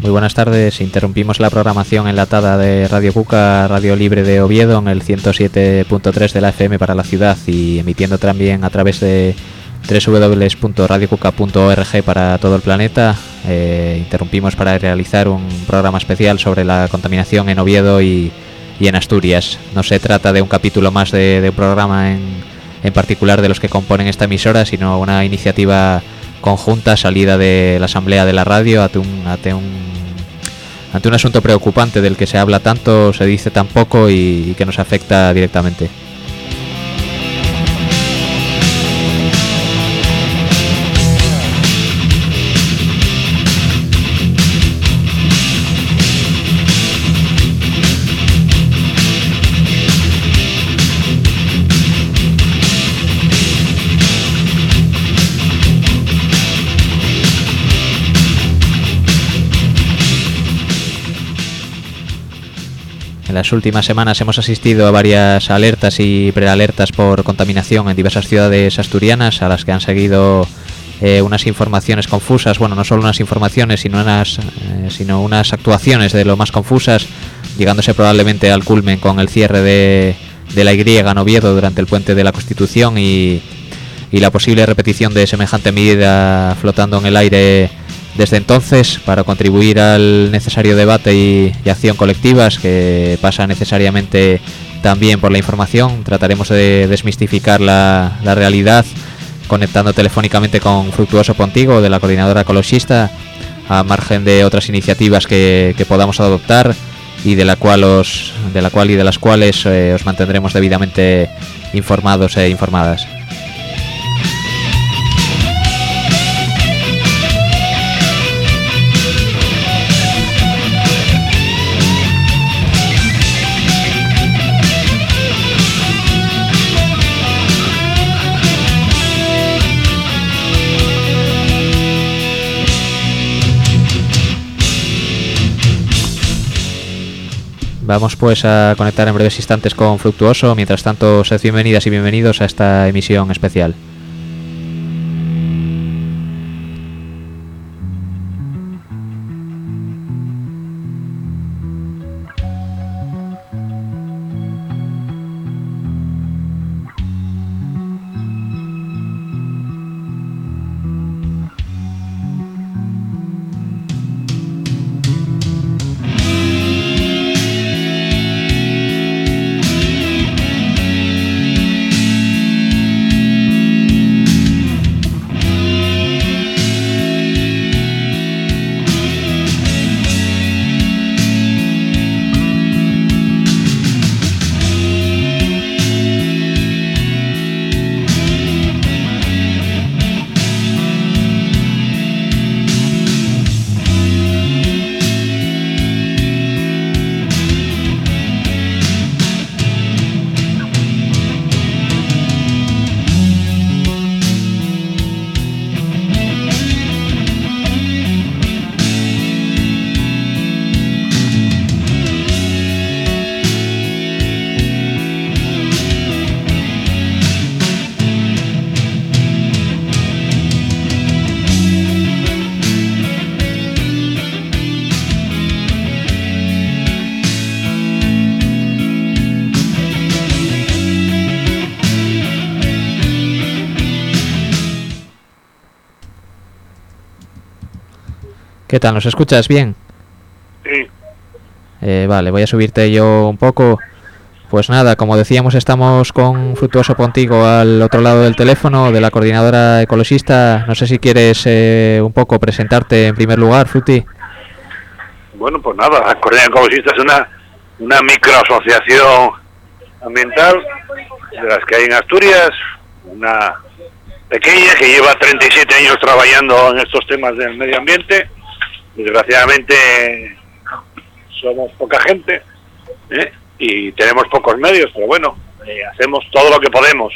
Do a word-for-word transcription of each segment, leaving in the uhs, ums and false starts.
Muy buenas tardes. Interrumpimos la programación enlatada de Radio Cuca, Radio Libre de Oviedo, en el ciento siete punto tres de la F M para la ciudad y emitiendo también a través de doble u doble u doble u punto radio cuca punto org para todo el planeta. Eh, interrumpimos para realizar un programa especial sobre la contaminación en Oviedo y, y en Asturias. No se trata de un capítulo más de, de un programa en, en particular de los que componen esta emisora, sino una iniciativa conjunta salida de la asamblea de la radio ante un, ante un ante un asunto preocupante del que se habla tanto, se dice tan poco y, y que nos afecta directamente. En las últimas semanas hemos asistido a varias alertas y prealertas por contaminación en diversas ciudades asturianas, a las que han seguido eh, unas informaciones confusas, bueno, no solo unas informaciones, sino unas, eh, sino unas actuaciones de lo más confusas, llegándose probablemente al culmen con el cierre de, de la Y en Oviedo durante el Puente de la Constitución y, y la posible repetición de semejante medida flotando en el aire desde entonces, para contribuir al necesario debate y, y acción colectivas que pasa necesariamente también por la información. Trataremos de desmistificar la, la realidad conectando telefónicamente con Fructuoso Pontigo de la Coordinadora Ecologista, a margen de otras iniciativas que, que podamos adoptar y de la cual os, de la cual y de las cuales eh, os mantendremos debidamente informados e informadas. Vamos pues a conectar en breves instantes con Fructuoso. Mientras tanto, sed bienvenidas y bienvenidos a esta emisión especial. ¿Qué tal? ¿Nos escuchas bien? Sí. Eh, vale, voy a subirte yo un poco. Pues nada, como decíamos, estamos con Fructuoso Pontigo al otro lado del teléfono, de la Coordinadora Ecologista. No sé si quieres eh, un poco presentarte en primer lugar, Fruti. Bueno, pues nada, la Coordinadora Ecologista es una, una microasociación ambiental de las que hay en Asturias, una pequeña que lleva treinta y siete años trabajando en estos temas del medio ambiente. Desgraciadamente somos poca gente, ¿eh? y tenemos pocos medios, pero bueno, eh, hacemos todo lo que podemos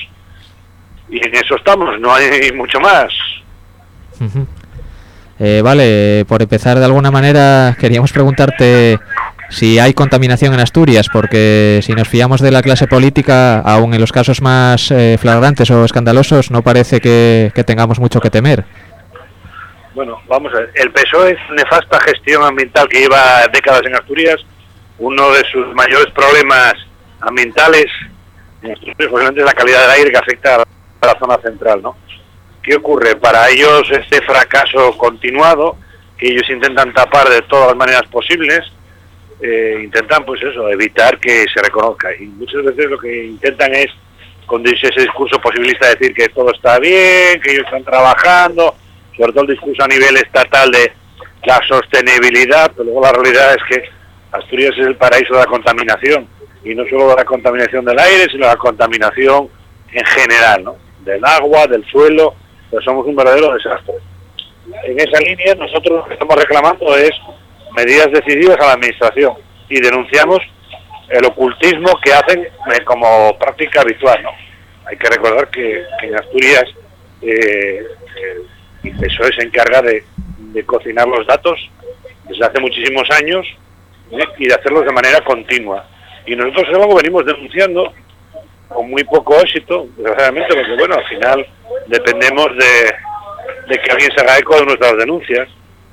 y en eso estamos, no hay mucho más. Uh-huh. eh, vale, por empezar de alguna manera queríamos preguntarte si hay contaminación en Asturias, porque si nos fiamos de la clase política, aún en los casos más eh, flagrantes o escandalosos, no parece que, que tengamos mucho que temer. Bueno, vamos a ver, el P S O E es nefasta gestión ambiental que lleva décadas en Asturias. Uno de sus mayores problemas ambientales en Asturias, posiblemente, es la calidad del aire que afecta a la zona central, ¿no? ¿Qué ocurre? Para ellos este fracaso continuado, que ellos intentan tapar de todas las maneras posibles, eh, intentan pues eso, evitar que se reconozca, y muchas veces lo que intentan es conducirse ese discurso posibilista de decir que todo está bien, que ellos están trabajando, sobre todo el discurso a nivel estatal de la sostenibilidad, pero luego la realidad es que Asturias es el paraíso de la contaminación, y no solo de la contaminación del aire, sino de la contaminación en general, ¿no? Del agua, del suelo, pero somos un verdadero desastre. En esa línea nosotros lo que estamos reclamando es medidas decididas a la administración, y denunciamos el ocultismo que hacen eh, como práctica habitual, ¿no? Hay que recordar que, que en Asturias eh, el P S O E se encarga de, de cocinar los datos desde hace muchísimos años, ¿eh? y de hacerlos de manera continua. Y nosotros es algo que venimos denunciando con muy poco éxito, desgraciadamente, porque bueno, al final dependemos de, de que alguien se haga eco de nuestras denuncias.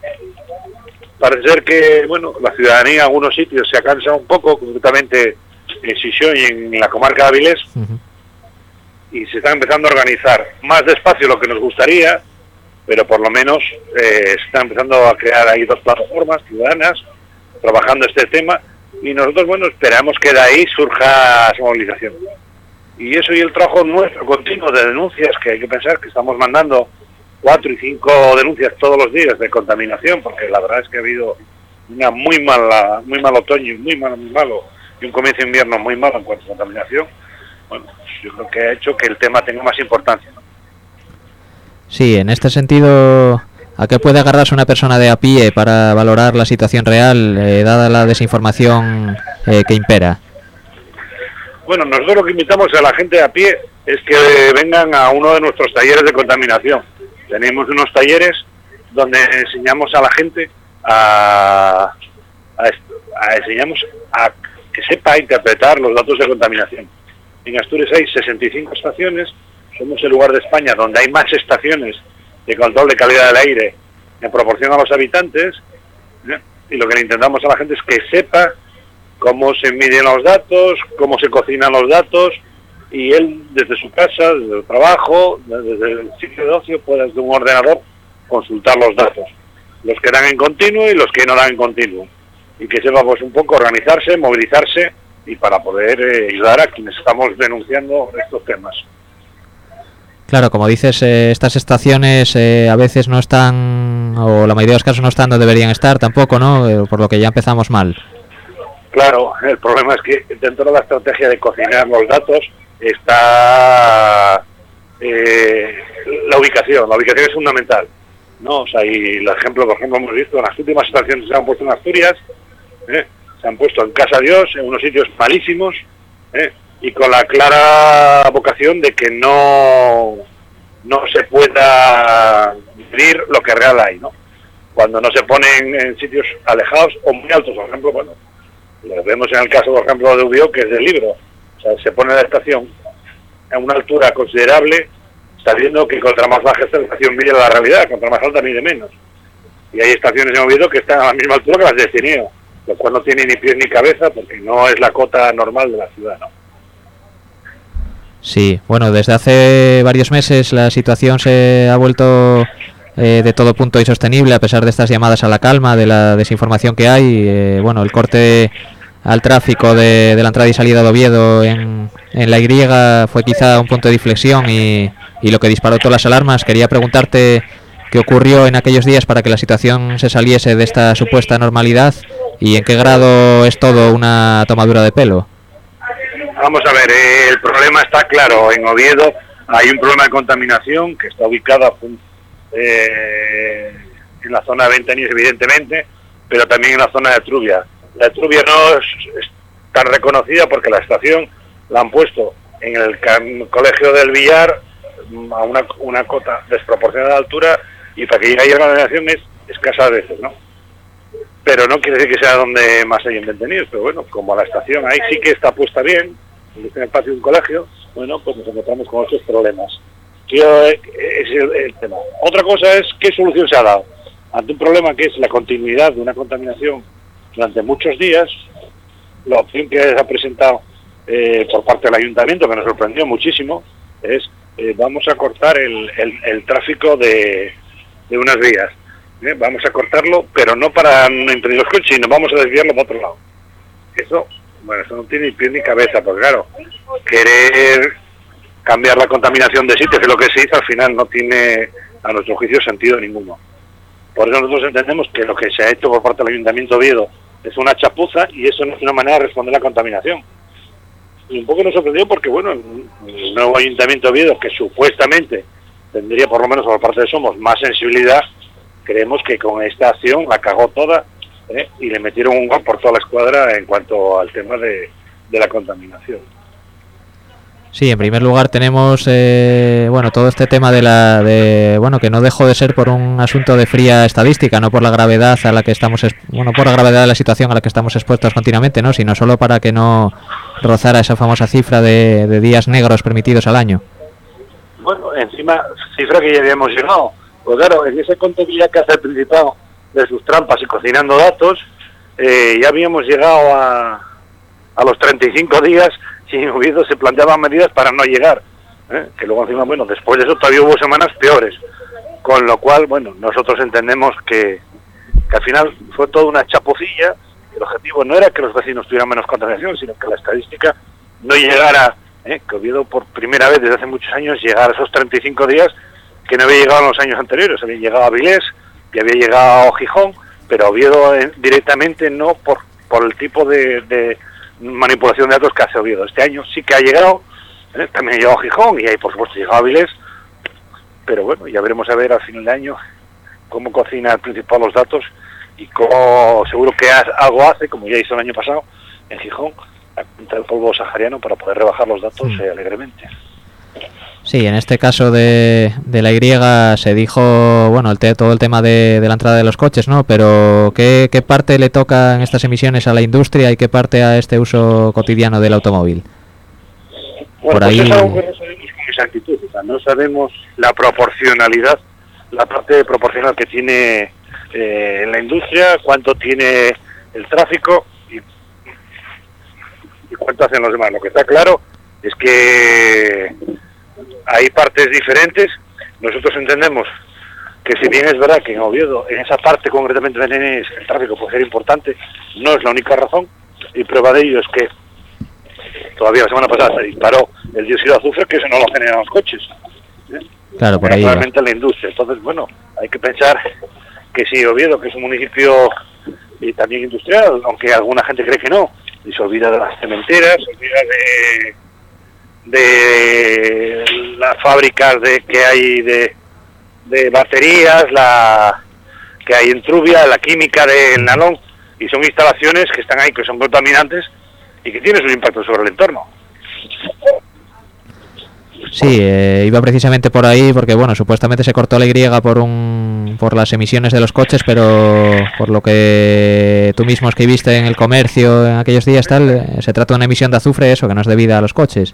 Parece ser que, bueno, la ciudadanía en algunos sitios se ha cansado un poco, concretamente en Sisión y en la comarca de Avilés, uh-huh. y se están empezando a organizar más despacio de lo que nos gustaría, pero por lo menos eh, se están empezando a crear ahí dos plataformas ciudadanas trabajando este tema, y nosotros, bueno, esperamos que de ahí surja esa movilización. Y eso y el trabajo nuestro continuo de denuncias, que hay que pensar que estamos mandando cuatro y cinco denuncias todos los días de contaminación, porque la verdad es que ha habido una muy mala, muy mal otoño, muy malo, muy malo, y un comienzo de invierno muy malo en cuanto a contaminación. Bueno, yo creo que ha hecho que el tema tenga más importancia, ¿no? Sí, en este sentido, ¿a qué puede agarrarse una persona de a pie para valorar la situación real, eh, dada la desinformación eh, que impera? Bueno, nosotros lo que invitamos a la gente de a pie es que vengan a uno de nuestros talleres de contaminación. Tenemos unos talleres donde enseñamos a la gente a, a, a enseñamos a que sepa interpretar los datos de contaminación. En Asturias hay sesenta y cinco estaciones, somos el lugar de España donde hay más estaciones de control de calidad del aire en proporción a los habitantes, ¿eh? Y lo que le intentamos a la gente es que sepa cómo se miden los datos, cómo se cocinan los datos, y él desde su casa, desde el trabajo, desde el sitio de ocio, puede desde un ordenador consultar los datos, los que dan en continuo y los que no dan en continuo, y que sepa pues un poco organizarse, movilizarse, y para poder eh, ayudar a quienes estamos denunciando estos temas. Claro, como dices, eh, estas estaciones eh, a veces no están, o la mayoría de los casos no están donde deberían estar tampoco, ¿no? Eh, por lo que ya empezamos mal. Claro, el problema es que dentro de la estrategia de cocinar los datos está eh, la ubicación. La ubicación es fundamental, ¿no? O sea, y el ejemplo, por ejemplo, hemos visto en las últimas estaciones que se han puesto en Asturias, ¿eh? se han puesto en Casa Dios, en unos sitios malísimos, ¿eh? y con la clara vocación de que no no se pueda medir lo que real hay, ¿no? Cuando no se ponen en sitios alejados o muy altos, por ejemplo, bueno, lo vemos en el caso, por ejemplo, de Ubió, que es del Libro. O sea, se pone la estación a una altura considerable, sabiendo que contra más baja esta estación mide la realidad, contra más alta mide menos. Y hay estaciones en Oviedo que están a la misma altura que las de Cineo, lo cual no tiene ni pies ni cabeza, porque no es la cota normal de la ciudad, ¿no? Sí, bueno, desde hace varios meses la situación se ha vuelto eh, de todo punto insostenible, a pesar de estas llamadas a la calma, de la desinformación que hay. Eh, bueno, el corte al tráfico de, de la entrada y salida de Oviedo en, en la Y fue quizá un punto de inflexión y, y lo que disparó todas las alarmas. Quería preguntarte qué ocurrió en aquellos días para que la situación se saliese de esta supuesta normalidad y en qué grado es todo una tomadura de pelo. Vamos a ver, eh, el problema está claro. En Oviedo hay un problema de contaminación que está ubicada eh, en la zona de Ventanillos, evidentemente, pero también en la zona de Trubia. La de Trubia no es, es tan reconocida porque la estación la han puesto en el cam- colegio del Villar a una, una cota desproporcionada de altura, y para que llegue ahí a la contaminación es escasa a veces, ¿no? Pero no quiere decir que sea donde más hay Ventanillos, pero bueno, como la estación ahí sí que está puesta bien, en el espacio de un colegio, bueno, pues nos encontramos con estos problemas. Tío, es el, el tema. Otra cosa es qué solución se ha dado ante un problema que es la continuidad de una contaminación durante muchos días. La opción que se ha presentado eh, por parte del ayuntamiento, que nos sorprendió muchísimo, es eh, vamos a cortar el, el, el tráfico de, de unas vías. ¿eh? Vamos a cortarlo, pero no para no impedir los coches, sino vamos a desviarlo para otro lado. Eso, bueno, eso no tiene ni pie ni cabeza, porque claro, querer cambiar la contaminación de sitios, que es lo que se hizo, al final no tiene, a nuestro juicio, sentido ninguno. Por eso nosotros entendemos que lo que se ha hecho por parte del Ayuntamiento de Oviedo es una chapuza y eso no es una manera de responder a la contaminación. Y un poco nos sorprendió porque, bueno, el nuevo Ayuntamiento de Oviedo, que supuestamente tendría, por lo menos por parte de Somos, más sensibilidad, creemos que con esta acción la cagó toda ¿eh? y le metieron un gol por toda la escuadra en cuanto al tema de, de la contaminación. Sí, en primer lugar tenemos eh, bueno, todo este tema de la de bueno, que no dejó de ser por un asunto de fría estadística, no por la gravedad a la que estamos bueno, por la gravedad de la situación a la que estamos expuestos continuamente, ¿no? Sino solo para que no rozara esa famosa cifra de, de días negros permitidos al año. Bueno, encima cifra que ya habíamos llegado. Pues claro, en esa contabilidad que hace el Principado de sus trampas y cocinando datos, eh, ya habíamos llegado a, a los treinta y cinco días. Si en Oviedo se planteaban medidas para no llegar, ¿eh? que luego encima, bueno, después de eso todavía hubo semanas peores, con lo cual, bueno, nosotros entendemos que, que al final fue toda una chapucilla. El objetivo no era que los vecinos tuvieran menos contaminación, sino que la estadística no llegara, ¿eh? que Oviedo por primera vez desde hace muchos años llegara a esos treinta y cinco días que no había llegado en los años anteriores. Había llegado a Avilés y había llegado a Gijón, pero Oviedo eh, directamente no por, por el tipo de... de manipulación de datos que hace Oviedo. Este año sí que ha llegado, ¿eh? también ha llegado a Gijón y ahí por supuesto ha llegado a Avilés, pero bueno, ya veremos a ver al final de año cómo cocina el Principado los datos y cómo seguro que algo hace, como ya hizo el año pasado en Gijón, a punta del polvo sahariano para poder rebajar los datos eh, alegremente. Sí, en este caso de, de la Y se dijo, bueno, el te, todo el tema de, de la entrada de los coches, ¿no? Pero ¿qué, ¿qué parte le toca en estas emisiones a la industria y qué parte a este uso cotidiano del automóvil? Bueno, Por pues ahí... es algo que no sabemos con exactitud, o sea, no sabemos la proporcionalidad, la parte proporcional que tiene eh, en la industria, cuánto tiene el tráfico y, y cuánto hacen los demás. Lo que está claro es que hay partes diferentes. Nosotros entendemos que si bien es verdad que en Oviedo, en esa parte concretamente de Nenes, el tráfico puede ser importante, no es la única razón, y prueba de ello es que todavía la semana pasada se disparó el dióxido de azufre, que eso no lo generan los coches. ¿eh? Claro, por ahí. Realmente la industria. Entonces, bueno, hay que pensar que si Oviedo, que es un municipio y también industrial, aunque alguna gente cree que no, y se olvida de las cementeras, se olvida de... de las fábricas de que hay de, de baterías, la que hay en Trubia, la química del Nalón, y son instalaciones que están ahí, que son contaminantes y que tienen su impacto sobre el entorno. Sí, eh, iba precisamente por ahí porque, bueno, supuestamente se cortó la Y por un por las emisiones de los coches, pero por lo que tú mismo escribiste en El Comercio en aquellos días, tal, eh, se trata de una emisión de azufre, eso, que no es debida a los coches.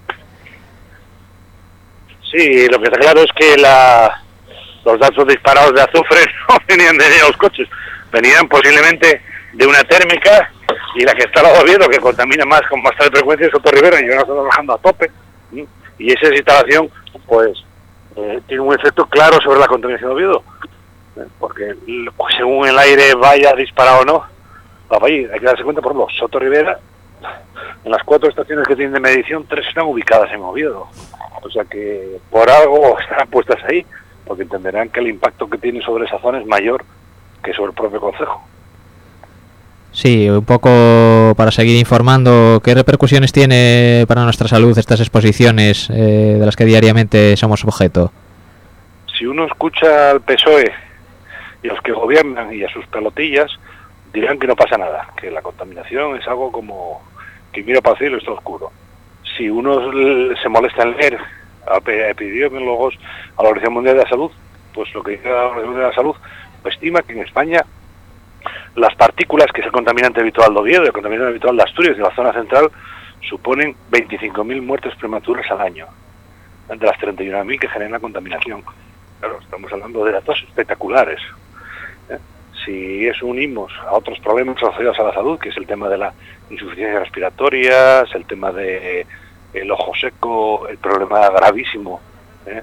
Sí, lo que está claro es que la, los datos disparados de azufre no venían de los coches, venían posiblemente de una térmica, y la que está al lado de Oviedo, que contamina más con bastante frecuencia, es Soto Rivera, y ahora está trabajando a tope, ¿sí? Y esa instalación pues eh, tiene un efecto claro sobre la contaminación de Oviedo, ¿eh? porque pues, según el aire vaya disparado o no, va a ir. Hay que darse cuenta, por ejemplo, Soto Rivera, en las cuatro estaciones que tienen de medición, tres están ubicadas en Oviedo. O sea que por algo están puestas ahí, porque entenderán que el impacto que tiene sobre esa zona es mayor que sobre el propio concejo. Sí, un poco para seguir informando, ¿qué repercusiones tiene para nuestra salud estas exposiciones eh, de las que diariamente somos objeto? Si uno escucha al P S O E y a los que gobiernan y a sus pelotillas, dirán que no pasa nada, que la contaminación es algo como que mira para el cielo y está oscuro. Si uno se molesta en leer a epidemiólogos, a la Organización Mundial de la Salud, pues lo que dice la Organización Mundial de la Salud pues estima que en España las partículas, que es el contaminante habitual de Oviedo, el contaminante habitual de Asturias y de la zona central, suponen veinticinco mil muertes prematuras al año. de las treinta y una mil que generan la contaminación. Claro, estamos hablando de datos espectaculares. ¿eh? Si eso unimos a otros problemas asociados a la salud, que es el tema de la insuficiencia respiratoria, es el tema de el ojo seco, el problema gravísimo ¿eh?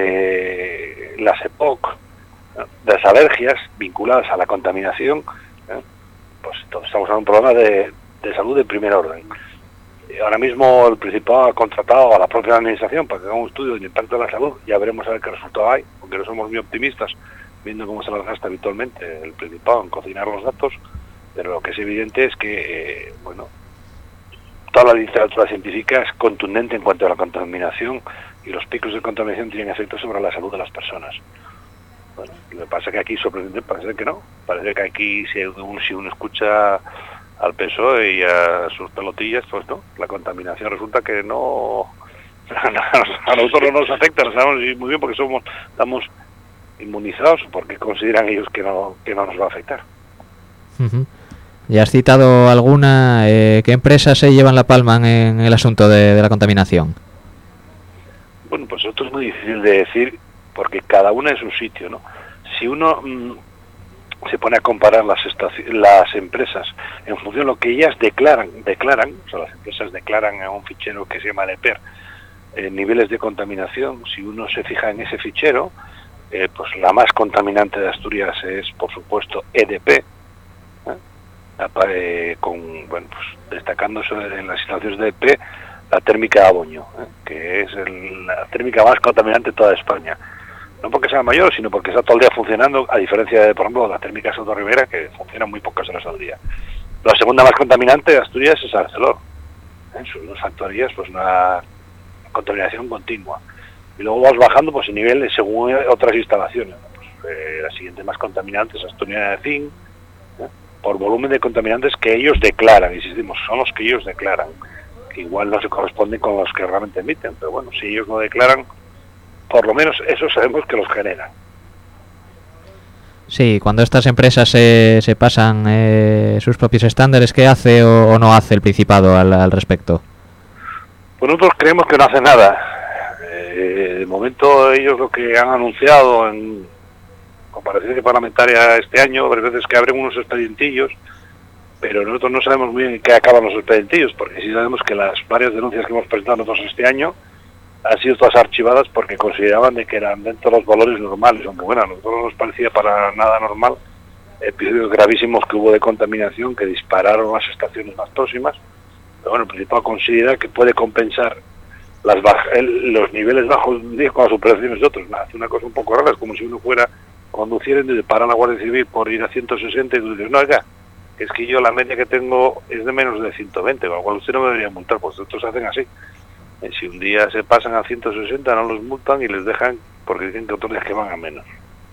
de las E P O C, ¿eh? de las alergias vinculadas a la contaminación, ¿eh? pues entonces estamos en un problema de, de salud de primer orden. Y ahora mismo el Principado ha contratado a la propia administración para que haga un estudio del impacto de la salud. Ya veremos a ver qué resultado hay, porque no somos muy optimistas, viendo cómo se las gasta habitualmente el Principado en cocinar los datos, pero lo que es evidente es que, eh, bueno, toda la literatura científica es contundente en cuanto a la contaminación, y los picos de contaminación tienen efectos sobre la salud de las personas. Bueno, lo que pasa es que aquí sorprendente parece que no, parece que aquí si uno, si uno escucha al P S O E y a sus pelotillas, pues no, la contaminación resulta que no, a nosotros no nos afecta, lo sabemos muy bien porque somos, estamos inmunizados, porque consideran ellos que no, que no nos va a afectar. Uh-huh. ¿Ya has citado alguna? Eh, ¿Qué empresas se llevan la palma en el asunto de, de la contaminación? Bueno, pues esto es muy difícil de decir, porque cada una es un sitio, ¿no? Si uno mmm, se pone a comparar las las empresas en función de lo que ellas declaran, declaran, o sea, las empresas declaran en un fichero que se llama E P E R, eh, niveles de contaminación. Si uno se fija en ese fichero, eh, pues la más contaminante de Asturias es, por supuesto, E D P, ¿eh? Eh, con, bueno, pues destacando en las instalaciones de E D P la térmica de Aboño, ¿eh? que es el, la térmica más contaminante de toda España. No porque sea mayor, sino porque está todo el día funcionando, a diferencia de, por ejemplo, la térmica Soto Rivera, que funciona muy pocas horas al día. La segunda más contaminante de Asturias es Arcelor. En sus dos factorías, pues una contaminación continua. Y luego vas bajando pues en niveles según otras instalaciones. Pues, eh, la siguiente más contaminante es Asturiana de Zinc, ¿eh? por volumen de contaminantes que ellos declaran, insistimos, son los que ellos declaran, que igual no se corresponden con los que realmente emiten, pero bueno, si ellos no declaran, por lo menos eso sabemos que los generan. Sí, cuando estas empresas se, se pasan eh, sus propios estándares, ¿qué hace o, o no hace el Principado al, al respecto? Pues nosotros creemos que no hace nada. Eh, de momento ellos lo que han anunciado en comparecencia parlamentaria este año, varias veces que abren unos expedientillos, pero nosotros no sabemos muy bien en qué acaban los expedientillos, porque sí sabemos que las varias denuncias que hemos presentado nosotros este año han sido todas archivadas porque consideraban de que eran dentro de los valores normales, aunque bueno, a nosotros no nos parecía para nada normal episodios gravísimos que hubo de contaminación que dispararon las estaciones más próximas. Pero bueno, el Principado considera que puede compensar las baja, el, los niveles bajos con las operaciones de otros. Hace una cosa un poco rara, es como si uno fuera conduciendo y para la Guardia Civil por ir a ciento sesenta y tú dices, no, oiga, que es que yo la media que tengo es de menos de ciento veinte, con lo cual usted no me debería multar, pues estos hacen así. Si un día se pasan a ciento sesenta no los multan y les dejan porque dicen que otros días que van a menos.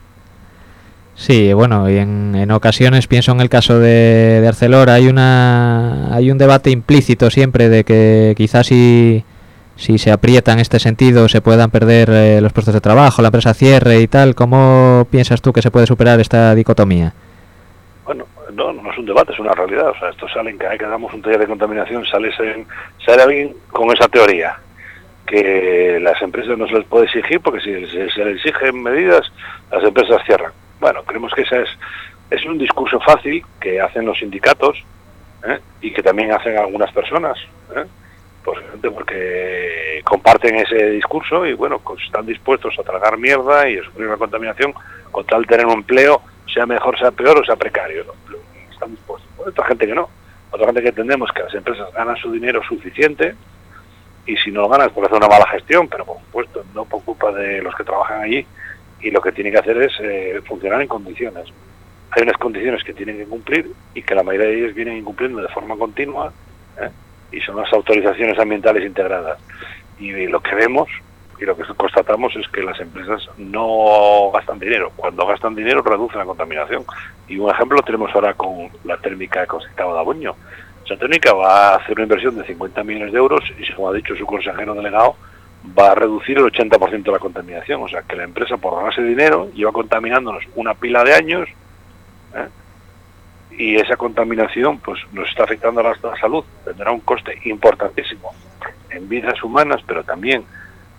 Sí, bueno, y en, en ocasiones pienso en el caso de, de Arcelor, hay una hay un debate implícito siempre de que quizás si, si se aprieta en este sentido se puedan perder eh, los puestos de trabajo, la empresa cierre y tal. ¿Cómo piensas tú que se puede superar esta dicotomía? Bueno, no, no es un debate, es una realidad. O sea, esto sale en cada vez que damos un taller de contaminación, sale, en, sale alguien con esa teoría, que las empresas no se les puede exigir, porque si se, se les exigen medidas, las empresas cierran. Bueno, creemos que ese es, es un discurso fácil que hacen los sindicatos, ¿eh? y que también hacen algunas personas, ¿eh? pues porque comparten ese discurso y bueno, pues están dispuestos a tragar mierda y a sufrir una contaminación con tal de tener un empleo, sea mejor, sea peor o sea precario, ¿no? Están dispuestos. Bueno, otra gente que no, otra gente que entendemos que las empresas ganan su dinero suficiente y si no lo ganan es porque hacen una mala gestión, pero por supuesto no por culpa de los que trabajan allí, y lo que tienen que hacer es eh, funcionar en condiciones. Hay unas condiciones que tienen que cumplir y que la mayoría de ellos vienen incumpliendo de forma continua, ¿eh? y son las autorizaciones ambientales integradas. Y, y lo que vemos y lo que constatamos es que las empresas no gastan dinero. Cuando gastan dinero reducen la contaminación. Y un ejemplo lo tenemos ahora con la térmica de Concepción de Aboño. Esa térmica va a hacer una inversión de cincuenta millones de euros y, como ha dicho su consejero delegado, va a reducir el ochenta por ciento de la contaminación. O sea, que la empresa, por ganarse dinero, lleva contaminándonos una pila de años, ¿eh? y esa contaminación pues nos está afectando a la, a la salud. Tendrá un coste importantísimo en vidas humanas, pero también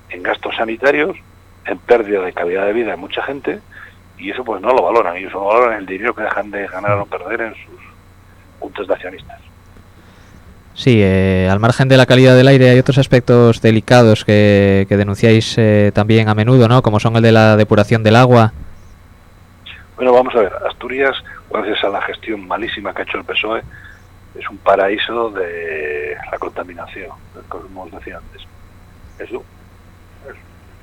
en gastos sanitarios, en pérdida de calidad de vida de mucha gente, y eso pues no lo valoran, y eso valoran el dinero que dejan de ganar o perder en sus juntas de accionistas. Sí, eh, al margen de la calidad del aire hay otros aspectos delicados que, que denunciáis eh, también a menudo, ¿no? Como son el de la depuración del agua. Bueno, vamos a ver, Asturias, gracias a la gestión malísima que ha hecho el P S O E, es un paraíso de la contaminación, como os decía antes. Eso es,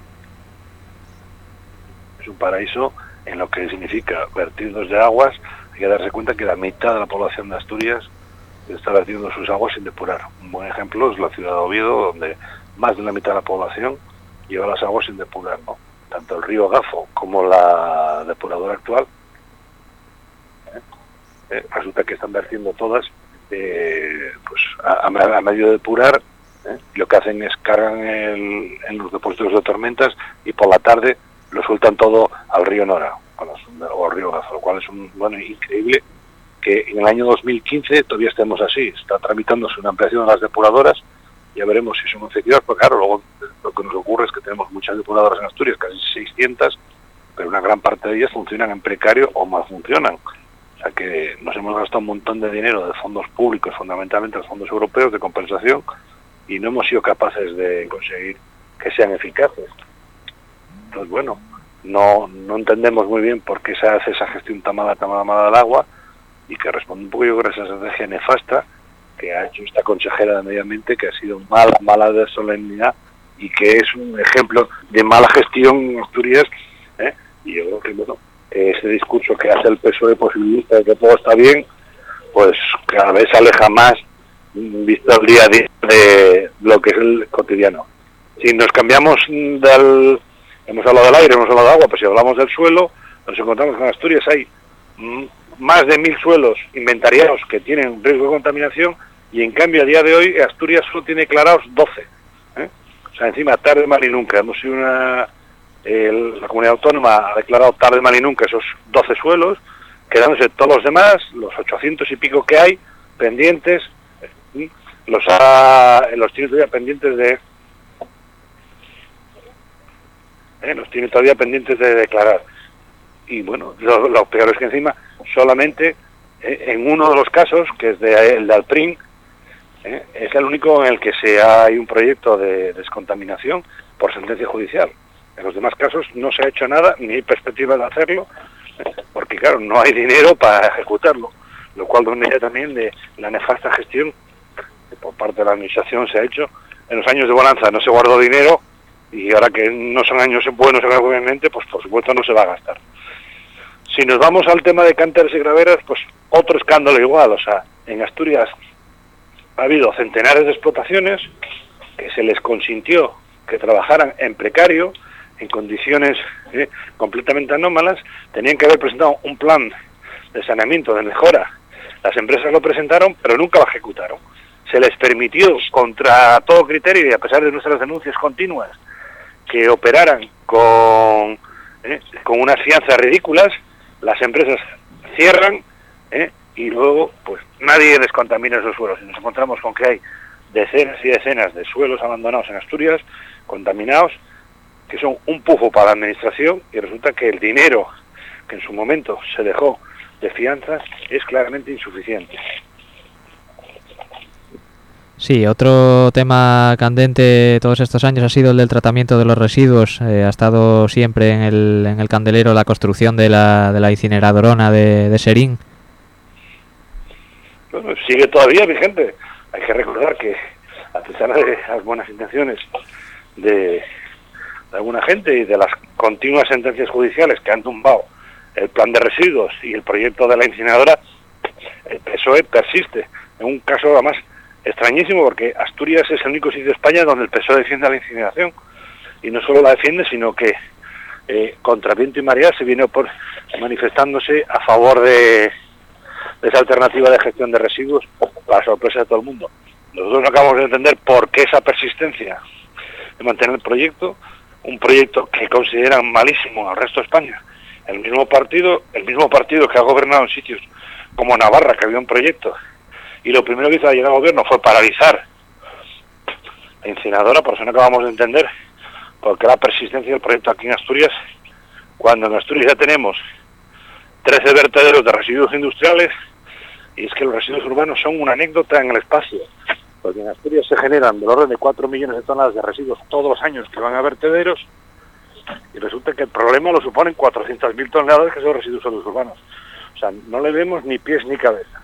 es un paraíso en lo que significa vertidos de aguas. Hay que darse cuenta que la mitad de la población de Asturias está vertiendo sus aguas sin depurar. Un buen ejemplo es la ciudad de Oviedo, donde más de la mitad de la población lleva las aguas sin depurar, ¿no? Tanto el río Gafo como la depuradora actual, ¿eh? Eh, resulta que están vertiendo todas eh, pues a, a medio de depurar, ¿eh? Y lo que hacen es cargan el, en los depósitos de tormentas y por la tarde lo sueltan todo al río Nora o al río Gafo, lo cual es un bueno increíble que en el año dos mil quince todavía estemos así. Está tramitándose una ampliación de las depuradoras, ya veremos si son efectivas, porque claro, luego lo que nos ocurre es que tenemos muchas depuradoras en Asturias, casi seiscientas, pero una gran parte de ellas funcionan en precario o mal funcionan. O sea que nos hemos gastado un montón de dinero de fondos públicos, fundamentalmente los fondos europeos de compensación, y no hemos sido capaces de conseguir que sean eficaces. Entonces, bueno, no no entendemos muy bien por qué se hace esa gestión tan mala, tan mala, mala del agua, y que responde un poco, yo creo, a esa estrategia nefasta que ha hecho esta consejera de Medio Ambiente, que ha sido mala, mala de solemnidad, y que es un ejemplo de mala gestión en Asturias, ¿eh? Y yo creo que, bueno, ese discurso que hace el P S O E posibilista de que todo está bien, pues cada vez se aleja más, visto el día a día, de lo que es el cotidiano. Si nos cambiamos del... hemos hablado del aire, hemos hablado del agua, pues si hablamos del suelo, nos encontramos que en Asturias hay mmm, más de mil suelos inventariados que tienen riesgo de contaminación, y en cambio a día de hoy Asturias solo tiene declarados doce. ¿eh? O sea, encima, tarde, mal y nunca. Hemos sido una... El, la comunidad autónoma ha declarado tarde, mal y nunca esos doce suelos, quedándose todos los demás, los ochocientos y pico que hay, pendientes, ¿eh? los ha, los tiene todavía pendientes de... ¿eh? Los tiene todavía pendientes de declarar. Y bueno, lo, lo peor es que encima solamente eh, en uno de los casos, que es de, el de Alprín, eh, es el único en el que se ha, hay un proyecto de descontaminación por sentencia judicial. En los demás casos no se ha hecho nada, ni hay perspectiva de hacerlo, eh, porque claro, no hay dinero para ejecutarlo, lo cual da una idea también de la nefasta gestión que por parte de la administración se ha hecho. En los años de bonanza no se guardó dinero, y ahora que no son años buenos económicamente, pues por supuesto no se va a gastar. Si nos vamos al tema de cánteres y graveras, pues otro escándalo igual. O sea, en Asturias ha habido centenares de explotaciones que se les consintió que trabajaran en precario, en condiciones eh, completamente anómalas. Tenían que haber presentado un plan de saneamiento, de mejora. Las empresas lo presentaron, pero nunca lo ejecutaron. Se les permitió, contra todo criterio y a pesar de nuestras denuncias continuas, que operaran con, eh, con unas fianzas ridículas. Las empresas cierran, ¿eh? Y luego pues nadie descontamina esos suelos, y nos encontramos con que hay decenas y decenas de suelos abandonados en Asturias, contaminados, que son un pufo para la administración, y resulta que el dinero que en su momento se dejó de fianzas es claramente insuficiente. Sí, otro tema candente todos estos años ha sido el del tratamiento de los residuos. Eh, ha estado siempre en el, en el candelero la construcción de la, de la incineradorona de, de Serín. Bueno, sigue todavía vigente. Hay que recordar que, a pesar de las buenas intenciones de, de alguna gente y de las continuas sentencias judiciales que han tumbado el plan de residuos y el proyecto de la incineradora, el P S O E persiste. En un caso, además, extrañísimo, porque Asturias es el único sitio de España donde el P S O E defiende la incineración, y no solo la defiende, sino que eh, contra viento y marea se viene por manifestándose a favor de, de esa alternativa de gestión de residuos, para sorpresa de todo el mundo. Nosotros no acabamos de entender por qué esa persistencia de mantener el proyecto, un proyecto que consideran malísimo al resto de España. El mismo partido, el mismo partido que ha gobernado en sitios como Navarra, que había un proyecto, y lo primero que hizo al llegar al gobierno fue paralizar la incineradora. Por eso no acabamos de entender porque la persistencia del proyecto aquí en Asturias, cuando en Asturias ya tenemos trece vertederos de residuos industriales, y es que los residuos urbanos son una anécdota en el espacio, porque en Asturias se generan del orden de cuatro millones de toneladas de residuos todos los años que van a vertederos, y resulta que el problema lo suponen cuatrocientas mil toneladas que son residuos sólidos urbanos. O sea, no le vemos ni pies ni cabeza.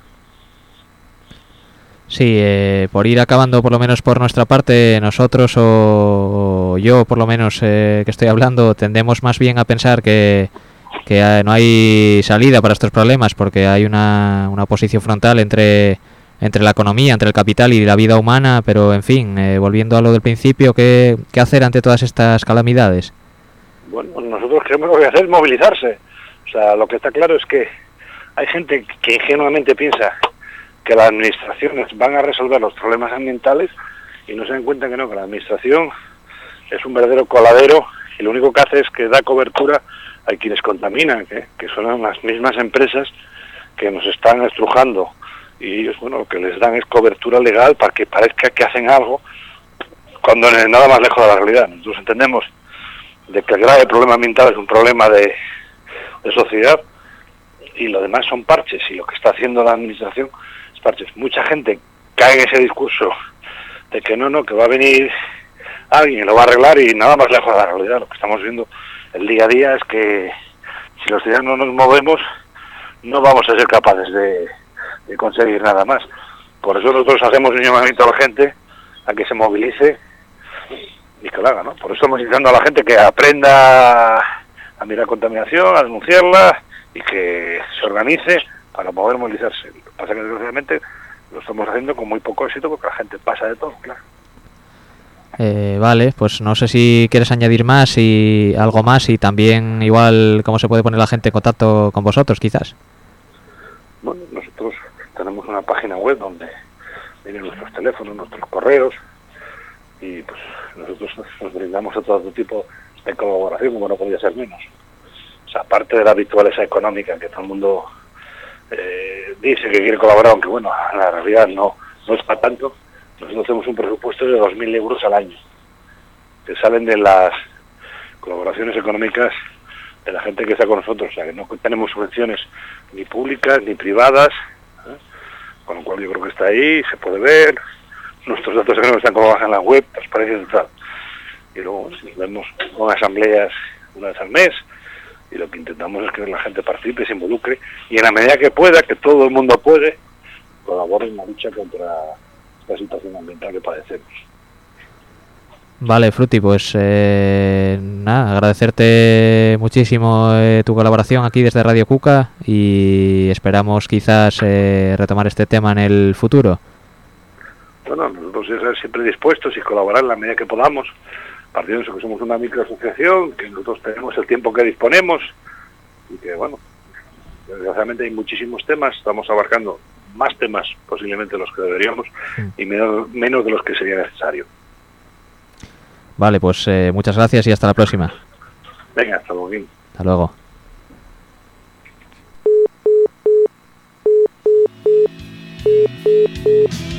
Sí, eh, por ir acabando por lo menos por nuestra parte, nosotros o, o yo por lo menos eh, que estoy hablando, tendemos más bien a pensar que, que no hay salida para estos problemas porque hay una, una oposición frontal entre, entre la economía, entre el capital y la vida humana, pero en fin, eh, volviendo a lo del principio, ¿qué, qué hacer ante todas estas calamidades? Bueno, nosotros creemos que lo que hay que hacer es movilizarse. O sea, lo que está claro es que hay gente que ingenuamente piensa que las administraciones van a resolver los problemas ambientales y no se dan cuenta que no, que la administración es un verdadero coladero y lo único que hace es que da cobertura a quienes contaminan, ¿eh? Que son las mismas empresas que nos están estrujando y ellos, bueno, lo que les dan es cobertura legal para que parezca que hacen algo cuando es nada más lejos de la realidad. Nosotros entendemos de que el grave problema ambiental es un problema de, de sociedad y lo demás son parches, y lo que está haciendo la administración es parches. Mucha gente cae en ese discurso de que no, no, que va a venir alguien y lo va a arreglar y nada más lejos de la realidad. Lo que estamos viendo el día a día es que si los ciudadanos no nos movemos no vamos a ser capaces de, de conseguir nada más. Por eso nosotros hacemos un llamamiento a la gente a que se movilice y que lo haga, ¿no? Por eso estamos invitando a la gente que aprenda a mirar contaminación, a denunciarla y que se organice para poder movilizarse. Lo que pasa es que desgraciadamente lo estamos haciendo con muy poco éxito porque la gente pasa de todo, claro. Eh, vale, pues no sé si quieres añadir más y algo más y también igual cómo se puede poner la gente en contacto con vosotros, quizás. Bueno, nosotros tenemos una página web donde vienen nuestros teléfonos, nuestros correos y pues nosotros nos brindamos a todo tipo de colaboración como no podía ser menos. O sea, aparte de la habitual esa económica que todo el mundo eh, dice que quiere colaborar, aunque bueno, en la realidad no, no es para tanto. Nosotros hacemos un presupuesto de dos mil euros al año, que salen de las colaboraciones económicas de la gente que está con nosotros. O sea, que no tenemos subvenciones ni públicas ni privadas, ¿eh? Con lo cual yo creo que está ahí, se puede ver. Nuestros datos económicos están colocados en la web, transparencia total. Y luego bueno, nos vemos con asambleas una vez al mes, y lo que intentamos es que la gente participe, se involucre, y en la medida que pueda, que todo el mundo puede, colabore en la lucha contra esta situación ambiental que padecemos. Vale, Fruti, pues eh, nada, agradecerte muchísimo eh, tu colaboración aquí desde Radio Cuca y esperamos quizás eh, retomar este tema en el futuro. Bueno, nosotros estamos siempre dispuestos y colaborar en la medida que podamos, partiendo de eso que somos una microasociación, que nosotros tenemos el tiempo que disponemos y que, bueno, desgraciadamente hay muchísimos temas, estamos abarcando más temas posiblemente de los que deberíamos y menos, menos de los que sería necesario. Vale, pues eh, muchas gracias y hasta la próxima. Venga, hasta luego. Hasta luego. Thank you.